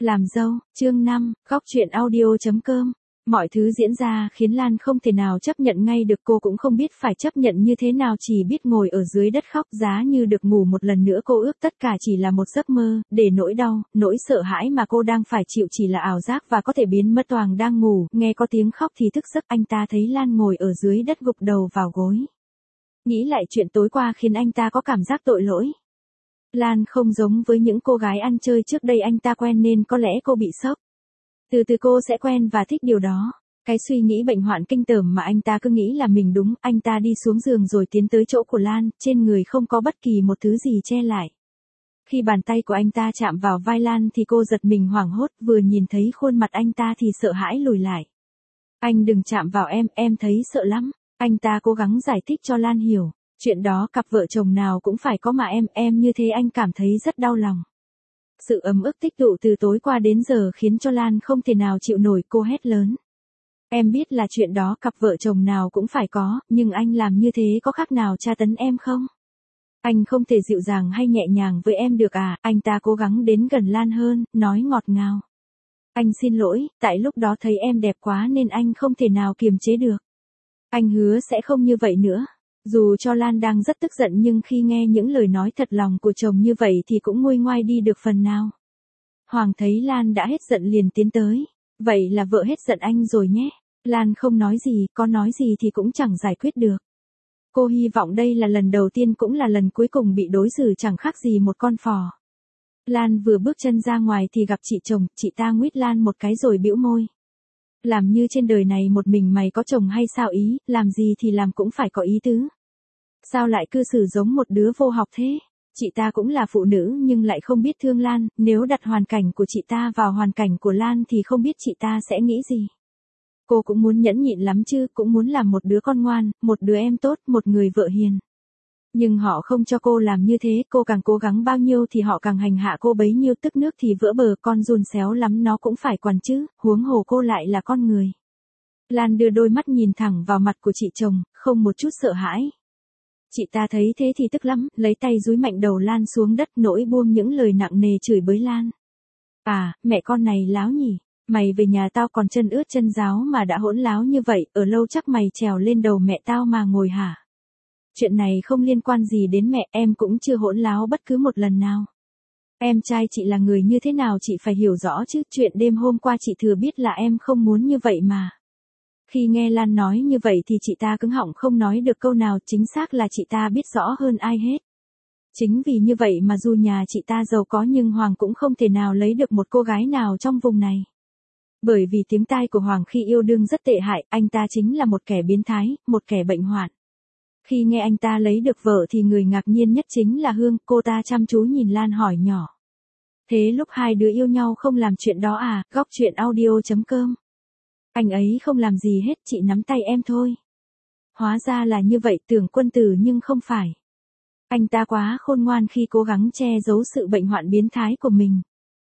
Làm dâu, chương 5, góc truyện audio.com. Mọi thứ diễn ra khiến Lan không thể nào chấp nhận ngay được, cô cũng không biết phải chấp nhận như thế nào, chỉ biết ngồi ở dưới đất khóc giá như được ngủ một lần nữa. Cô ước tất cả chỉ là một giấc mơ, để nỗi đau, nỗi sợ hãi mà cô đang phải chịu chỉ là ảo giác và có thể biến mất. Toàn đang ngủ, nghe có tiếng khóc thì thức giấc, anh ta thấy Lan ngồi ở dưới đất gục đầu vào gối. Nghĩ lại chuyện tối qua khiến anh ta có cảm giác tội lỗi. Lan không giống với những cô gái ăn chơi trước đây anh ta quen nên có lẽ cô bị sốc. Từ từ cô sẽ quen và thích điều đó. Cái suy nghĩ bệnh hoạn kinh tởm mà anh ta cứ nghĩ là mình đúng. Anh ta đi xuống giường rồi tiến tới chỗ của Lan, trên người không có bất kỳ một thứ gì che lại. Khi bàn tay của anh ta chạm vào vai Lan thì cô giật mình hoảng hốt, vừa nhìn thấy khuôn mặt anh ta thì sợ hãi lùi lại. Anh đừng chạm vào em thấy sợ lắm. Anh ta cố gắng giải thích cho Lan hiểu. Chuyện đó cặp vợ chồng nào cũng phải có mà em như thế anh cảm thấy rất đau lòng. Sự ấm ức tích tụ từ tối qua đến giờ khiến cho Lan không thể nào chịu nổi, cô hét lớn. Em biết là chuyện đó cặp vợ chồng nào cũng phải có, nhưng anh làm như thế có khác nào tra tấn em không? Anh không thể dịu dàng hay nhẹ nhàng với em được à? Anh ta cố gắng đến gần Lan hơn, nói ngọt ngào. Anh xin lỗi, tại lúc đó thấy em đẹp quá nên anh không thể nào kiềm chế được. Anh hứa sẽ không như vậy nữa. Dù cho Lan đang rất tức giận nhưng khi nghe những lời nói thật lòng của chồng như vậy thì cũng nguôi ngoai đi được phần nào. Hoàng thấy Lan đã hết giận liền tiến tới. Vậy là vợ hết giận anh rồi nhé. Lan không nói gì, có nói gì thì cũng chẳng giải quyết được. Cô hy vọng đây là lần đầu tiên cũng là lần cuối cùng bị đối xử chẳng khác gì một con phò. Lan vừa bước chân ra ngoài thì gặp chị chồng, chị ta nguýt Lan một cái rồi bĩu môi. Làm như trên đời này một mình mày có chồng hay sao ý, làm gì thì làm cũng phải có ý tứ. Sao lại cư xử giống một đứa vô học thế? Chị ta cũng là phụ nữ nhưng lại không biết thương Lan, nếu đặt hoàn cảnh của chị ta vào hoàn cảnh của Lan thì không biết chị ta sẽ nghĩ gì. Cô cũng muốn nhẫn nhịn lắm chứ, cũng muốn làm một đứa con ngoan, một đứa em tốt, một người vợ hiền. Nhưng họ không cho cô làm như thế, cô càng cố gắng bao nhiêu thì họ càng hành hạ cô bấy nhiêu, tức nước thì vỡ bờ, con giun xéo lắm nó cũng phải quản chứ, huống hồ cô lại là con người. Lan đưa đôi mắt nhìn thẳng vào mặt của chị chồng, không một chút sợ hãi. Chị ta thấy thế thì tức lắm, lấy tay dúi mạnh đầu Lan xuống đất, nỗi buông những lời nặng nề chửi bới Lan. À, mẹ con này láo nhỉ, mày về nhà tao còn chân ướt chân ráo mà đã hỗn láo như vậy, ở lâu chắc mày trèo lên đầu mẹ tao mà ngồi hả? Chuyện này không liên quan gì đến mẹ, em cũng chưa hỗn láo bất cứ một lần nào. Em trai chị là người như thế nào chị phải hiểu rõ chứ, chuyện đêm hôm qua chị thừa biết là em không muốn như vậy mà. Khi nghe Lan nói như vậy thì chị ta cứng họng không nói được câu nào, chính xác là chị ta biết rõ hơn ai hết. Chính vì như vậy mà dù nhà chị ta giàu có nhưng Hoàng cũng không thể nào lấy được một cô gái nào trong vùng này. Bởi vì tiếng tai của Hoàng khi yêu đương rất tệ hại, anh ta chính là một kẻ biến thái, một kẻ bệnh hoạn. Khi nghe anh ta lấy được vợ thì người ngạc nhiên nhất chính là Hương, cô ta chăm chú nhìn Lan hỏi nhỏ. Thế lúc hai đứa yêu nhau không làm chuyện đó à? Góc truyện audio.com. Anh ấy không làm gì hết, chị nắm tay em thôi. Hóa ra là như vậy, tưởng quân tử nhưng không phải. Anh ta quá khôn ngoan khi cố gắng che giấu sự bệnh hoạn biến thái của mình.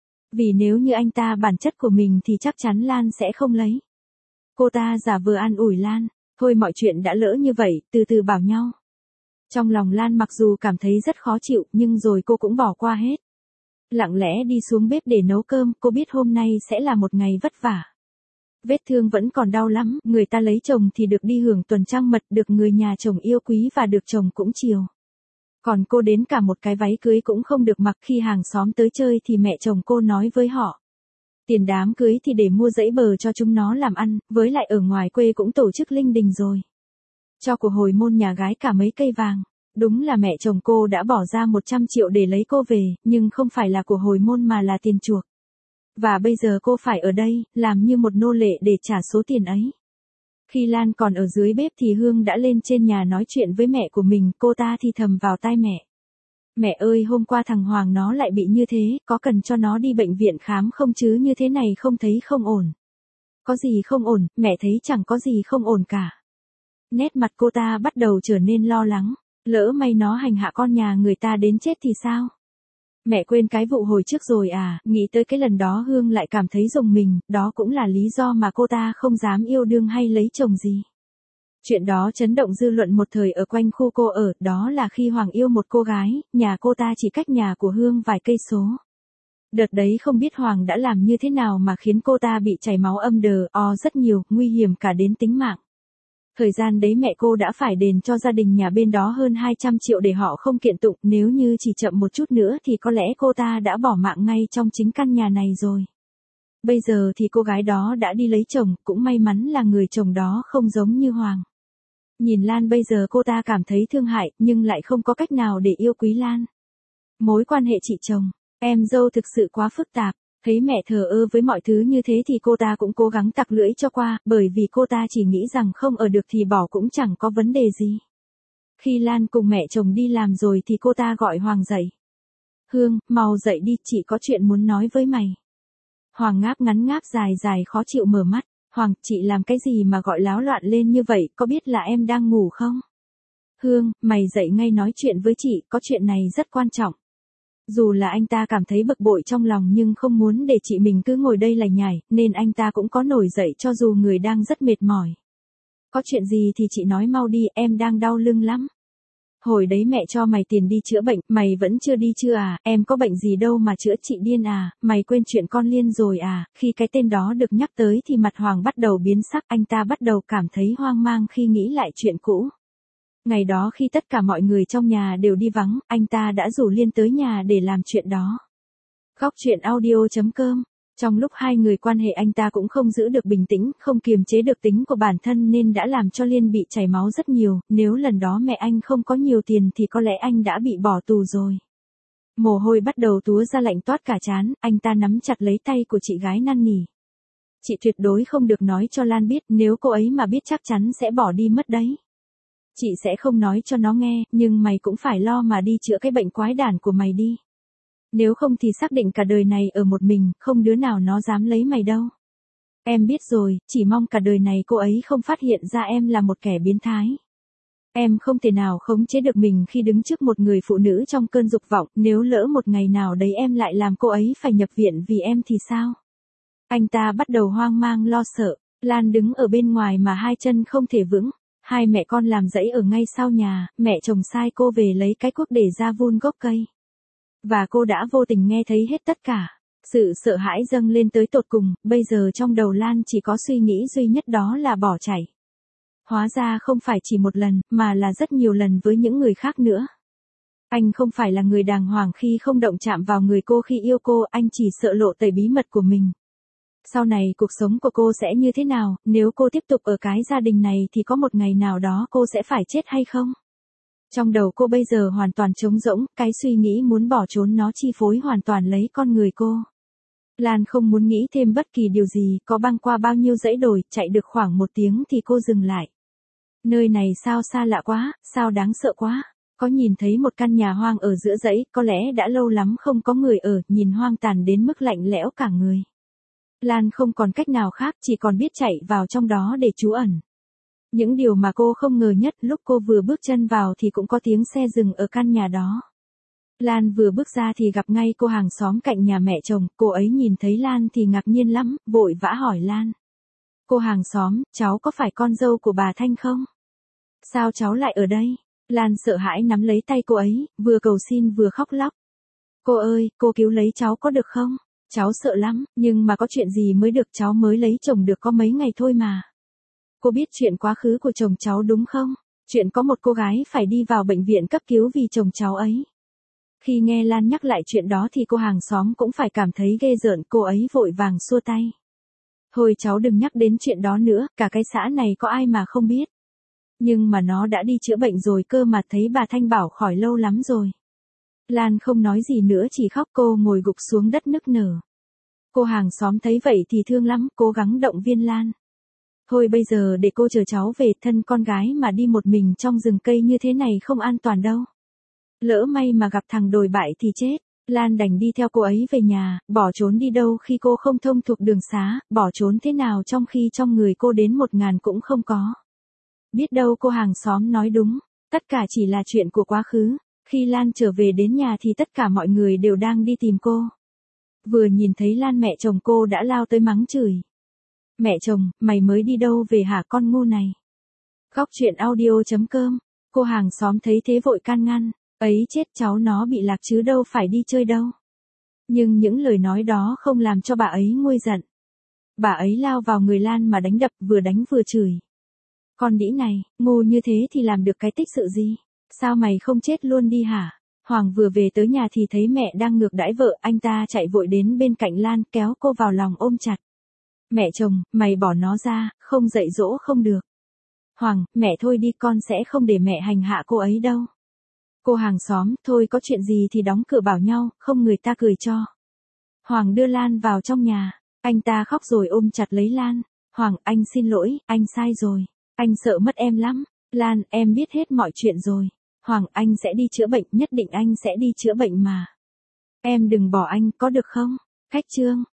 Vì nếu như anh ta bản chất của mình thì chắc chắn Lan sẽ không lấy. Cô ta giả vờ an ủi Lan. Thôi mọi chuyện đã lỡ như vậy, từ từ bảo nhau. Trong lòng Lan mặc dù cảm thấy rất khó chịu nhưng rồi cô cũng bỏ qua hết. Lặng lẽ đi xuống bếp để nấu cơm, cô biết hôm nay sẽ là một ngày vất vả. Vết thương vẫn còn đau lắm, người ta lấy chồng thì được đi hưởng tuần trăng mật, được người nhà chồng yêu quý và được chồng cũng chiều. Còn cô đến cả một cái váy cưới cũng không được mặc, khi hàng xóm tới chơi thì mẹ chồng cô nói với họ. Tiền đám cưới thì để mua giấy bờ cho chúng nó làm ăn, với lại ở ngoài quê cũng tổ chức linh đình rồi. Cho của hồi môn nhà gái cả mấy cây vàng. Đúng là mẹ chồng cô đã bỏ ra 100 triệu để lấy cô về, nhưng không phải là của hồi môn mà là tiền chuộc. Và bây giờ cô phải ở đây, làm như một nô lệ để trả số tiền ấy. Khi Lan còn ở dưới bếp thì Hương đã lên trên nhà nói chuyện với mẹ của mình, cô ta thì thầm vào tai mẹ. Mẹ ơi, hôm qua thằng Hoàng nó lại bị như thế, có cần cho nó đi bệnh viện khám không chứ, như thế này không thấy không ổn. Có gì không ổn, mẹ thấy chẳng có gì không ổn cả. Nét mặt cô ta bắt đầu trở nên lo lắng, lỡ may nó hành hạ con nhà người ta đến chết thì sao? Mẹ quên cái vụ hồi trước rồi à? Nghĩ tới cái lần đó Hương lại cảm thấy rùng mình, đó cũng là lý do mà cô ta không dám yêu đương hay lấy chồng gì. Chuyện đó chấn động dư luận một thời ở quanh khu cô ở, đó là khi Hoàng yêu một cô gái, nhà cô ta chỉ cách nhà của Hương vài cây số. Đợt đấy không biết Hoàng đã làm như thế nào mà khiến cô ta bị chảy máu âm đờ o rất nhiều, nguy hiểm cả đến tính mạng. Thời gian đấy mẹ cô đã phải đền cho gia đình nhà bên đó hơn 200 triệu để họ không kiện tụng, nếu như chỉ chậm một chút nữa thì có lẽ cô ta đã bỏ mạng ngay trong chính căn nhà này rồi. Bây giờ thì cô gái đó đã đi lấy chồng, cũng may mắn là người chồng đó không giống như Hoàng. Nhìn Lan bây giờ cô ta cảm thấy thương hại, nhưng lại không có cách nào để yêu quý Lan. Mối quan hệ chị chồng, em dâu thực sự quá phức tạp. Thấy mẹ thờ ơ với mọi thứ như thế thì cô ta cũng cố gắng tặc lưỡi cho qua, bởi vì cô ta chỉ nghĩ rằng không ở được thì bỏ cũng chẳng có vấn đề gì. Khi Lan cùng mẹ chồng đi làm rồi thì cô ta gọi Hoàng dậy. Hương, mau dậy đi, chị có chuyện muốn nói với mày. Hoàng ngáp ngắn ngáp dài dài khó chịu mở mắt. Hoàng, chị làm cái gì mà gọi láo loạn lên như vậy, có biết là em đang ngủ không? Hương, mày dậy ngay nói chuyện với chị, có chuyện này rất quan trọng. Dù là anh ta cảm thấy bực bội trong lòng nhưng không muốn để chị mình cứ ngồi đây lải nhải, nên anh ta cũng có nổi dậy cho dù người đang rất mệt mỏi. Có chuyện gì thì chị nói mau đi, em đang đau lưng lắm. Hồi đấy mẹ cho mày tiền đi chữa bệnh, mày vẫn chưa đi chưa à, em có bệnh gì đâu mà chữa chị điên à, mày quên chuyện con Liên rồi à, khi cái tên đó được nhắc tới thì mặt Hoàng bắt đầu biến sắc, anh ta bắt đầu cảm thấy hoang mang khi nghĩ lại chuyện cũ. Ngày đó khi tất cả mọi người trong nhà đều đi vắng, anh ta đã rủ Liên tới nhà để làm chuyện đó. Góc truyện audio.com. Trong lúc hai người quan hệ anh ta cũng không giữ được bình tĩnh, không kiềm chế được tính của bản thân nên đã làm cho Liên bị chảy máu rất nhiều, nếu lần đó mẹ anh không có nhiều tiền thì có lẽ anh đã bị bỏ tù rồi. Mồ hôi bắt đầu túa ra lạnh toát cả trán, anh ta nắm chặt lấy tay của chị gái năn nỉ. Chị tuyệt đối không được nói cho Lan biết, nếu cô ấy mà biết chắc chắn sẽ bỏ đi mất đấy. Chị sẽ không nói cho nó nghe, nhưng mày cũng phải lo mà đi chữa cái bệnh quái đản của mày đi. Nếu không thì xác định cả đời này ở một mình, không đứa nào nó dám lấy mày đâu. Em biết rồi, chỉ mong cả đời này cô ấy không phát hiện ra em là một kẻ biến thái. Em không thể nào khống chế được mình khi đứng trước một người phụ nữ trong cơn dục vọng, nếu lỡ một ngày nào đấy em lại làm cô ấy phải nhập viện vì em thì sao? Anh ta bắt đầu hoang mang lo sợ, Lan đứng ở bên ngoài mà hai chân không thể vững. Hai mẹ con làm rẫy ở ngay sau nhà, mẹ chồng sai cô về lấy cái cuốc để ra vun gốc cây. Và cô đã vô tình nghe thấy hết tất cả. Sự sợ hãi dâng lên tới tột cùng, bây giờ trong đầu Lan chỉ có suy nghĩ duy nhất đó là bỏ chạy. Hóa ra không phải chỉ một lần, mà là rất nhiều lần với những người khác nữa. Anh không phải là người đàng hoàng khi không động chạm vào người cô khi yêu cô, anh chỉ sợ lộ tẩy bí mật của mình. Sau này cuộc sống của cô sẽ như thế nào, nếu cô tiếp tục ở cái gia đình này thì có một ngày nào đó cô sẽ phải chết hay không? Trong đầu cô bây giờ hoàn toàn trống rỗng, cái suy nghĩ muốn bỏ trốn nó chi phối hoàn toàn lấy con người cô. Lan không muốn nghĩ thêm bất kỳ điều gì, có băng qua bao nhiêu dãy đồi, chạy được khoảng 1 tiếng thì cô dừng lại. Nơi này sao xa lạ quá, sao đáng sợ quá. Có nhìn thấy một căn nhà hoang ở giữa dãy, có lẽ đã lâu lắm không có người ở, nhìn hoang tàn đến mức lạnh lẽo cả người. Lan không còn cách nào khác, chỉ còn biết chạy vào trong đó để trú ẩn. Những điều mà cô không ngờ nhất, lúc cô vừa bước chân vào thì cũng có tiếng xe dừng ở căn nhà đó. Lan vừa bước ra thì gặp ngay cô hàng xóm cạnh nhà mẹ chồng, cô ấy nhìn thấy Lan thì ngạc nhiên lắm, vội vã hỏi Lan. Cô hàng xóm, cháu có phải con dâu của bà Thanh không? Sao cháu lại ở đây? Lan sợ hãi nắm lấy tay cô ấy, vừa cầu xin vừa khóc lóc. Cô ơi, cô cứu lấy cháu có được không? Cháu sợ lắm, nhưng mà có chuyện gì mới được, cháu mới lấy chồng được có mấy ngày thôi mà. Cô biết chuyện quá khứ của chồng cháu đúng không? Chuyện có một cô gái phải đi vào bệnh viện cấp cứu vì chồng cháu ấy. Khi nghe Lan nhắc lại chuyện đó thì cô hàng xóm cũng phải cảm thấy ghê rợn, cô ấy vội vàng xua tay. Thôi cháu đừng nhắc đến chuyện đó nữa, cả cái xã này có ai mà không biết. Nhưng mà nó đã đi chữa bệnh rồi cơ mà, thấy bà Thanh bảo khỏi lâu lắm rồi. Lan không nói gì nữa chỉ khóc, cô ngồi gục xuống đất nức nở. Cô hàng xóm thấy vậy thì thương lắm, cố gắng động viên Lan. Thôi bây giờ để cô chờ cháu về, thân con gái mà đi một mình trong rừng cây như thế này không an toàn đâu. Lỡ may mà gặp thằng đồi bại thì chết. Lan đành đi theo cô ấy về nhà, bỏ trốn đi đâu khi cô không thông thuộc đường xá, bỏ trốn thế nào trong khi trong người cô đến 1.000 cũng không có. Biết đâu cô hàng xóm nói đúng, tất cả chỉ là chuyện của quá khứ. Khi Lan trở về đến nhà thì tất cả mọi người đều đang đi tìm cô. Vừa nhìn thấy Lan mẹ chồng cô đã lao tới mắng chửi. Mẹ chồng, mày mới đi đâu về hả con ngu này? Góc truyện audio.com. Cô hàng xóm thấy thế vội can ngăn. Ấy chết, cháu nó bị lạc chứ đâu phải đi chơi đâu. Nhưng những lời nói đó không làm cho bà ấy nguôi giận. Bà ấy lao vào người Lan mà đánh đập, vừa đánh vừa chửi. Con đĩ này, ngu như thế thì làm được cái tích sự gì? Sao mày không chết luôn đi hả? Hoàng vừa về tới nhà thì thấy mẹ đang ngược đãi vợ, anh ta chạy vội đến bên cạnh Lan kéo cô vào lòng ôm chặt. Mẹ chồng, mày bỏ nó ra, không dạy dỗ không được. Hoàng, mẹ thôi đi, con sẽ không để mẹ hành hạ cô ấy đâu. Cô hàng xóm, thôi có chuyện gì thì đóng cửa bảo nhau, không người ta cười cho. Hoàng đưa Lan vào trong nhà, anh ta khóc rồi ôm chặt lấy Lan. Hoàng, anh xin lỗi, anh sai rồi. Anh sợ mất em lắm. Lan, em biết hết mọi chuyện rồi. Hoàng, anh sẽ đi chữa bệnh, nhất định anh sẽ đi chữa bệnh mà. Em đừng bỏ anh, có được không? Khách trương.